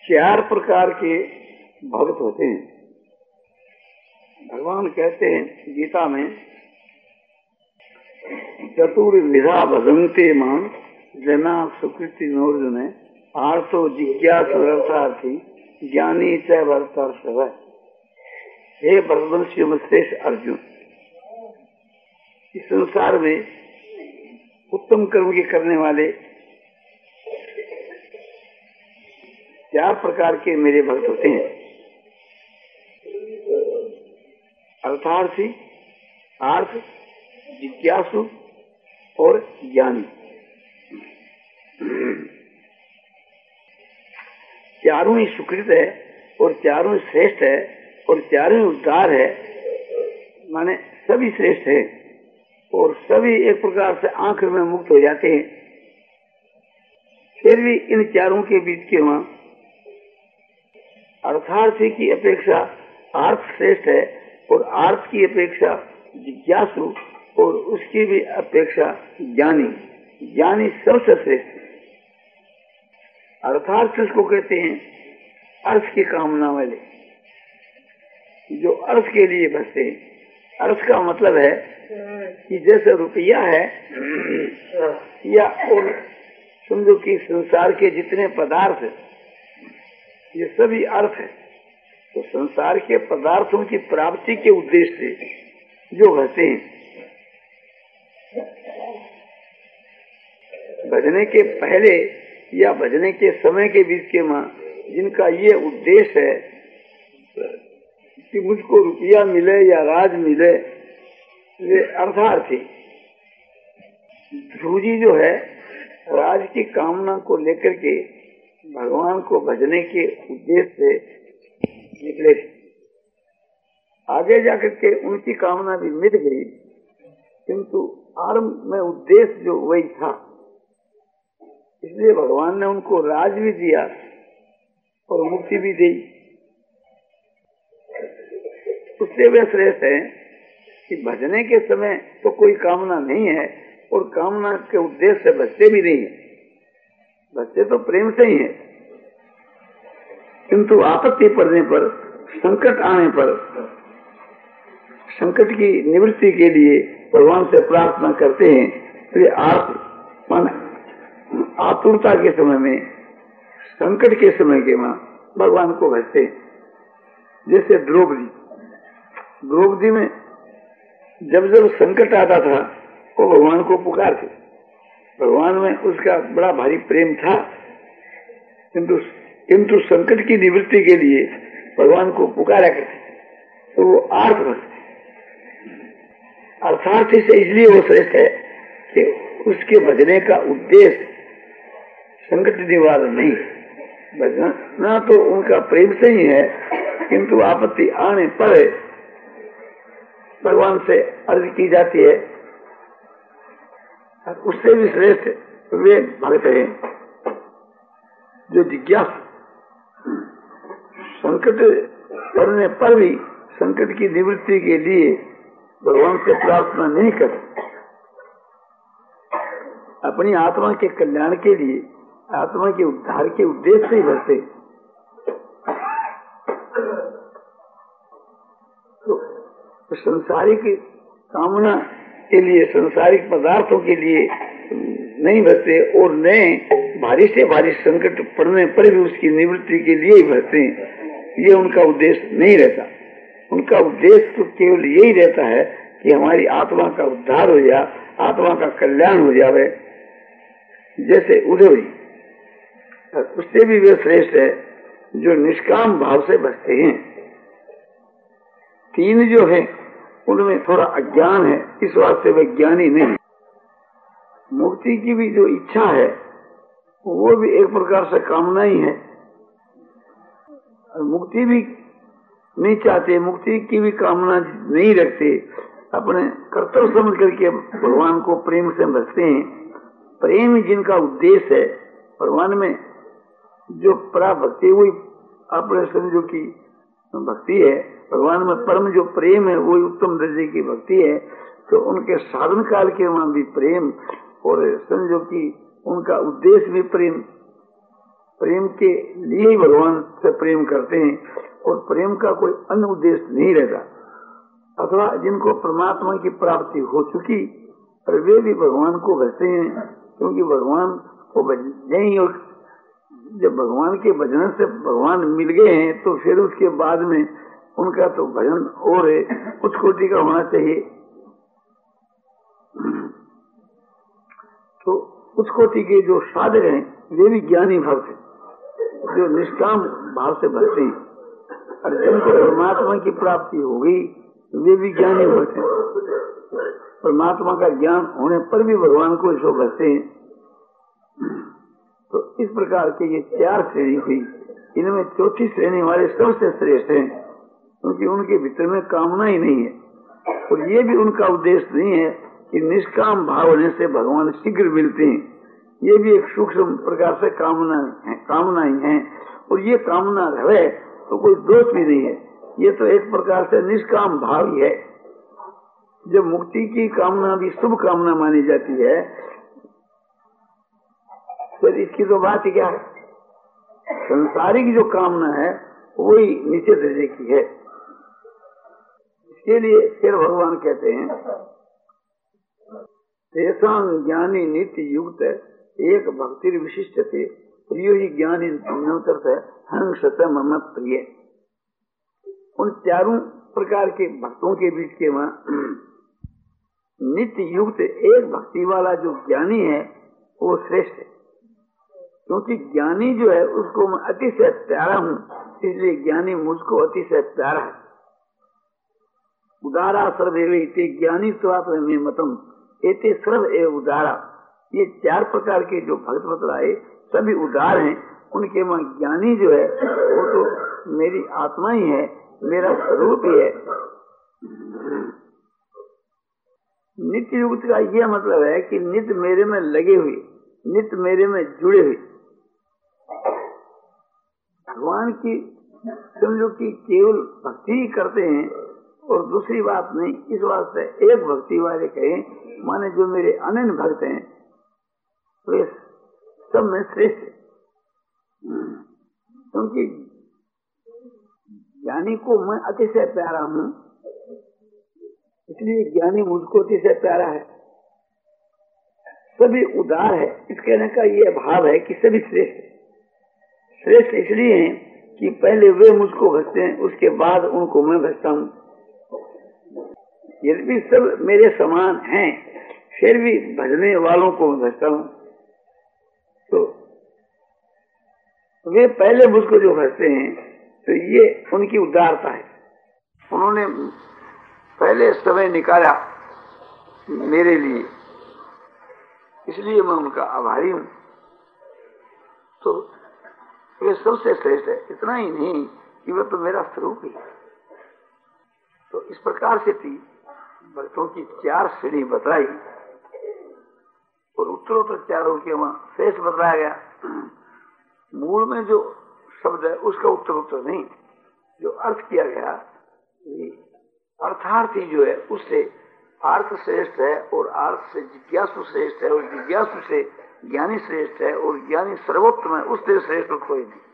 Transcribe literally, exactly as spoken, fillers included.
चार प्रकार के भक्त होते हैं। भगवान कहते हैं गीता में, चतुर्विधा भजन्ते मां जना सुकृति नोर्जुन आर्तो जिज्ञासुरर्थार्थी ज्ञानी च वर्तर्षभ। हे भरतवंशी श्रेष्ठ अर्जुन, इस संसार में उत्तम कर्म के करने वाले चार प्रकार के मेरे भक्त होते हैं। अर्थार्थी, आर्थ, जिज्ञासु और ज्ञानी। चारों ही सुकृत है और चारों ही श्रेष्ठ है और चारों ही उद्धार है, माने सभी श्रेष्ठ है और सभी एक प्रकार से आंख में मुक्त हो जाते हैं। फिर भी इन चारों के बीच के वहां अर्थार्थी की अपेक्षा आर्थ श्रेष्ठ है और आर्थ की अपेक्षा जिज्ञासु और उसकी भी अपेक्षा ज्ञानी। ज्ञानी सबसे श्रेष्ठ। अर्थार्थ उसको कहते हैं अर्थ की कामना वाले, जो अर्थ के लिए बसते हैं। अर्थ का मतलब है कि जैसे रुपया है या और समझो कि संसार के जितने पदार्थ ये सभी अर्थ है, तो संसार के पदार्थों की प्राप्ति के उद्देश्य से जो बसते हैं। भजने के पहले या भजने के समय के बीच के मां जिनका ये उद्देश्य है कि मुझको रुपया मिले या राज मिले, वे अर्थार्थी। ध्रुव जो है राज की कामना को लेकर के भगवान को भजने के उद्देश्य से निकले। आगे जाकर के उनकी कामना भी मिट गई, किंतु आरंभ में उद्देश्य जो वही था, इसलिए भगवान ने उनको राज भी दिया और मुक्ति भी दी। उससे वे श्रेष्ठ है कि भजने के समय तो कोई कामना नहीं है और कामना के उद्देश्य से बचते भी नहीं है। बच्चे तो प्रेम से ही है, किंतु आपत्ति पड़ने पर, संकट आने पर, संकट की निवृत्ति के लिए भगवान से प्रार्थना करते हैं। तो ये आप मान आतुरता के समय में, संकट के समय के मां भगवान को भजते हैं। जैसे द्रौपदी द्रौपदी में जब जब संकट आता था वो भगवान को पुकारते। भगवान में उसका बड़ा भारी प्रेम था, किंतु किंतु संकट की निवृत्ति के लिए भगवान को पुकारा करते, तो वो आर्थ भक्त। अर्थार्थी से इसलिए वो श्रेष्ठ है कि उसके भजने का उद्देश्य संकट निवारण नहीं। भजना तो उनका प्रेम से ही है, किंतु आपत्ति आने पर भगवान से अर्ज की जाती है। उससे भी श्रेष्ठ वे भक्त हैं जो जिज्ञासु, संकट पड़ने पर भी संकट की निवृत्ति के लिए भगवान से प्रार्थना नहीं करते। अपनी आत्मा के कल्याण के लिए, आत्मा के उद्धार के उद्देश्य से ही भरते। तो संसारिक कामना के लिए, संसारिक पदार्थों के लिए नहीं भरते और नए भारी से भारी संकट पड़ने पर भी उसकी निवृत्ति के लिए ही भरते हैं। ये उनका उद्देश्य नहीं रहता। उनका उद्देश्य तो केवल यही रहता है कि हमारी आत्मा का उद्धार हो जाए, आत्मा का कल्याण हो जाए। जैसे उद्धव जी, उससे भी वे श्रेष्ठ है जो निष्काम भाव से बचते हैं। तीन जो है उनमें थोड़ा अज्ञान है, इस वास्ते वे ज्ञानी नहीं। मुक्ति की भी जो इच्छा है वो भी एक प्रकार से कामना ही है। मुक्ति भी नहीं चाहते, मुक्ति की भी कामना नहीं रखते, अपने कर्तव्य समझ करके भगवान को प्रेम से भजते हैं। प्रेम ही जिनका उद्देश्य है, भगवान में जो पराभक्ति हुई अपने समझो की भक्ति है, भगवान में परम जो प्रेम है वो उत्तम दर्जे की भक्ति है। तो उनके साधन काल के वहां भी प्रेम और समझो की उनका उद्देश्य भी प्रेम, प्रेम के लिए ही भगवान से प्रेम करते हैं और प्रेम का कोई अन्य उद्देश्य नहीं रहता, अथवा जिनको परमात्मा की प्राप्ति हो चुकी और वे भी भगवान को भजते हैं, क्योंकि भगवान को भजते ही, और जब भगवान के भजन से भगवान मिल गए हैं तो फिर उसके बाद में उनका तो भजन और है, उच्च कोटि का होना चाहिए। तो उच्च कोटि के जो साधक हैं वे भी ज्ञानी भक्त हैं, जो निष्काम भाव से भजते हैं, और जिनको परमात्मा की प्राप्ति हो गई वे भी ज्ञानी भक्त हैं। परमात्मा का ज्ञान होने पर भी भगवान को इसको भजते हैं। तो इस प्रकार के ये चार श्रेणी हुई, इनमें चौथी श्रेणी वाले सबसे श्रेष्ठ हैं, क्योंकि उनके भीतर में कामना ही नहीं है, और ये भी उनका उद्देश्य नहीं है कि निष्काम भाव होने से भगवान शीघ्र मिलते हैं। ये भी एक सूक्ष्म प्रकार से कामना है, कामना ही है, और ये कामना रहे तो कोई दोष भी नहीं है, ये तो एक प्रकार से निष्काम भाव ही है। जब मुक्ति की कामना भी शुभ कामना मानी जाती है, फिर इसकी तो बात ही क्या है। संसारिक जो कामना है वही नीचे दर्जे की है। इसके लिए फिर भगवान कहते हैं, तेसां ज्ञानी नित्य युक्त एक भक्ति विशिष्ट थे, प्रियो ही ज्ञानी हंसत मम प्रिय। उन चारों प्रकार के भक्तों के बीच के वहां नित्य युक्त एक भक्ति वाला जो ज्ञानी है वो श्रेष्ठ है, क्योंकि ज्ञानी जो है उसको मैं अतिशय प्यारा हूँ, इसलिए ज्ञानी मुझको अतिशय प्यारा है। उदारा सर्व इते ज्ञानी स्वात्म में मतम एते सर्व ए उदारा। ये चार प्रकार के जो भक्त बतलाए सभी उदार हैं, उनके वहां ज्ञानी जो है वो तो मेरी आत्मा ही है, मेरा स्वरूप ही है। नित्य युक्त का यह मतलब है कि नित्य मेरे में लगे हुए, नित्य मेरे में जुड़े हुए। भगवान की समझो कि केवल भक्ति ही करते हैं और दूसरी बात नहीं, इस वास्ते एक भक्ति वाले कहें, माने जो मेरे अनन्य भक्त हैं वे सब में श्रेष्ठ है, क्योंकि ज्ञानी को मैं अतिशय प्यारा हूँ, इसलिए ज्ञानी मुझको अतिशय प्यारा है। सभी उदार है, इस कहने का ये भाव है कि सभी श्रेष्ठ है। श्रेष्ठ इसलिए हैं कि पहले वे मुझको भजते हैं, उसके बाद उनको मैं भजता हूँ। यदि सब मेरे समान हैं, फिर भी भजने वालों को मैं भजता हूँ। तो वे पहले मुझको जो भजते हैं, तो ये उनकी उदारता है। उन्होंने पहले समय निकाला मेरे लिए, इसलिए मैं उनका आभारी हूँ। तो वे सबसे श्रेष्ठ है। इतना ही नहीं कि वे तो मेरा स्वरूप ही है। तो इस प्रकार से थी भक्तों की चार श्रेणी बताई, और उत्तरोत्तर चारों के वहां शेष बताया गया। मूल में जो शब्द है उसका उत्तर उत्तर नहीं, जो अर्थ किया गया अर्थार्थी जो है उससे अर्थ श्रेष्ठ है, और अर्थ से जिज्ञासु श्रेष्ठ है, और जिज्ञासु से ज्ञानी श्रेष्ठ है, और ज्ञानी सर्वोत्तम है, उससे श्रेष्ठ कोई नहीं।